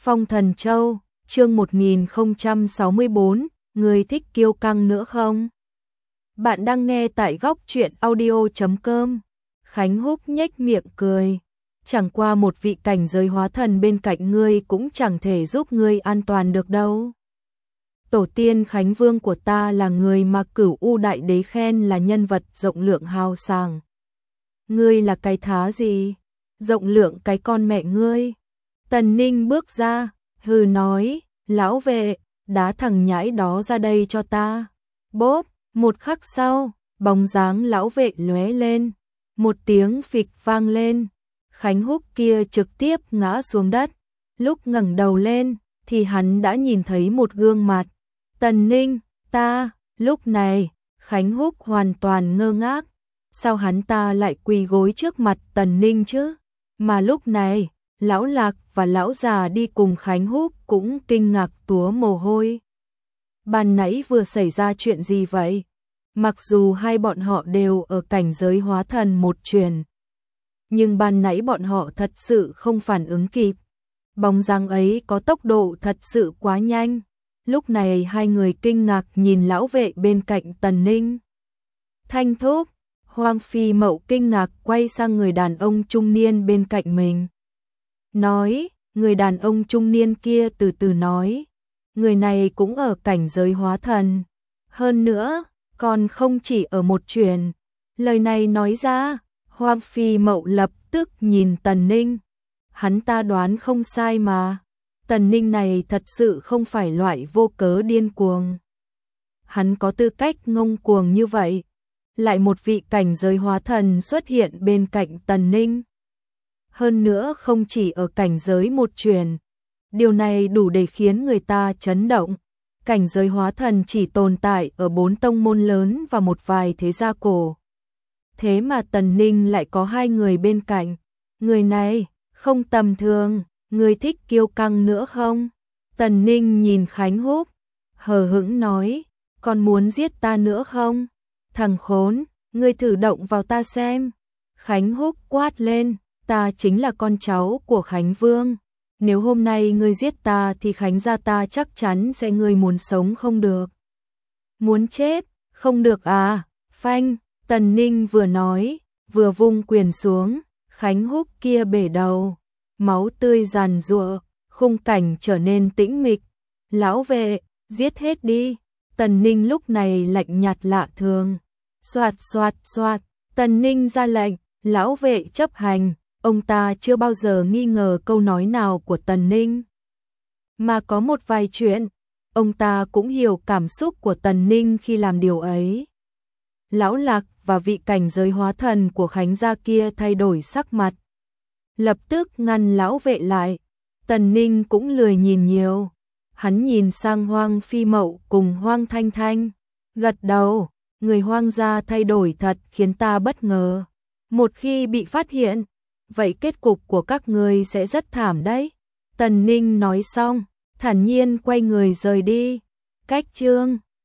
Phong Thần Châu, chương 1064, người thích kiêu căng nữa không? Bạn đang nghe tại góc truyện audio.com. Khánh Húc nhếch miệng cười. Chẳng qua một vị cảnh giới hóa thần bên cạnh ngươi cũng chẳng thể giúp ngươi an toàn được đâu. Tổ tiên Khánh Vương của ta là người mà Cửu U Đại Đế khen là nhân vật rộng lượng hào sảng. Ngươi là cái thá gì? Rộng lượng cái con mẹ ngươi. Tần Ninh bước ra, hừ nói, lão vệ, đá thằng nhãi đó ra đây cho ta. Bốp, một khắc sau, bóng dáng lão vệ lóe lên, một tiếng phịch vang lên. Khánh Húc kia trực tiếp ngã xuống đất. Lúc ngẩng đầu lên, thì hắn đã nhìn thấy một gương mặt. Tần Ninh, ta, lúc này, Khánh Húc hoàn toàn ngơ ngác. Sao hắn ta lại quỳ gối trước mặt Tần Ninh chứ? Mà lúc này, Lão Lạc và Lão già đi cùng Khánh Húc cũng kinh ngạc túa mồ hôi. Ban nãy vừa xảy ra chuyện gì vậy? Mặc dù hai bọn họ đều ở cảnh giới hóa thần một truyền, nhưng ban nãy bọn họ thật sự không phản ứng kịp. Bóng dáng ấy có tốc độ thật sự quá nhanh. Lúc này hai người kinh ngạc nhìn lão vệ bên cạnh Tần Ninh. Thanh thúc, Hoang Phi Mậu kinh ngạc quay sang người đàn ông trung niên bên cạnh mình. Nói, người đàn ông trung niên kia từ từ nói, người này cũng ở cảnh giới hóa thần. Hơn nữa, còn không chỉ ở một truyền. Lời này nói ra, Hoang Phi Mậu lập tức nhìn Tần Ninh. Hắn ta đoán không sai mà. Tần Ninh này thật sự không phải loại vô cớ điên cuồng. Hắn có tư cách ngông cuồng như vậy. Lại một vị cảnh giới hóa thần xuất hiện bên cạnh Tần Ninh. Hơn nữa không chỉ ở cảnh giới một truyền. Điều này đủ để khiến người ta chấn động. Cảnh giới hóa thần chỉ tồn tại ở 4 tông môn lớn và một vài thế gia cổ. Thế mà Tần Ninh lại có hai người bên cạnh. Người này, không tầm thường, người thích kiêu căng nữa không? Tần Ninh nhìn Khánh Húc, hờ hững nói, còn muốn giết ta nữa không? Thằng khốn, ngươi thử động vào ta xem. Khánh Húc quát lên, ta chính là con cháu của Khánh Vương. Nếu hôm nay ngươi giết ta thì Khánh gia ta chắc chắn sẽ ngươi muốn sống không được. Muốn chết, không được à? Phanh, Tần Ninh vừa nói, vừa vung quyền xuống, Khánh Húc kia bể đầu. Máu tươi giàn giụa, khung cảnh trở nên tĩnh mịch. Lão vệ, giết hết đi. Tần Ninh lúc này lạnh nhạt lạ thường. Soạt soạt soạt, Tần Ninh ra lệnh, lão vệ chấp hành. Ông ta chưa bao giờ nghi ngờ câu nói nào của Tần Ninh. Mà có một vài chuyện, ông ta cũng hiểu cảm xúc của Tần Ninh khi làm điều ấy. Lão Lạc và vị cảnh giới hóa thần của Khánh gia kia thay đổi sắc mặt. Lập tức ngăn lão vệ lại. Tần Ninh cũng lười nhìn nhiều. Hắn nhìn sang Hoang Phi Mậu cùng Hoang Thanh Thanh. Gật đầu, người Hoang gia thay đổi thật khiến ta bất ngờ. Một khi bị phát hiện, vậy kết cục của các ngươi sẽ rất thảm đấy. Tần Ninh nói xong, thản nhiên quay người rời đi. Cách chương